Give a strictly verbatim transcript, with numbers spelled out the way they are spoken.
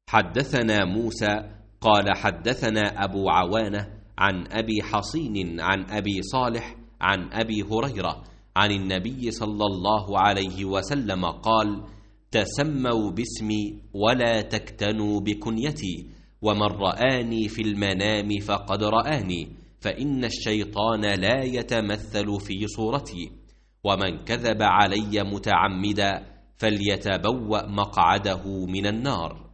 حدثنا موسى قال حدثنا أبو عوانة عن أبي حصين عن أبي صالح عن أبي هريرة عن النبي صلى الله عليه وسلم قال: تسموا باسمي ولا تكتنوا بكنيتي، ومن رآني في المنام فقد رآني، فإن الشيطان لا يتمثل في صورتي، ومن كذب علي متعمدا فليتبوأ مقعده من النار.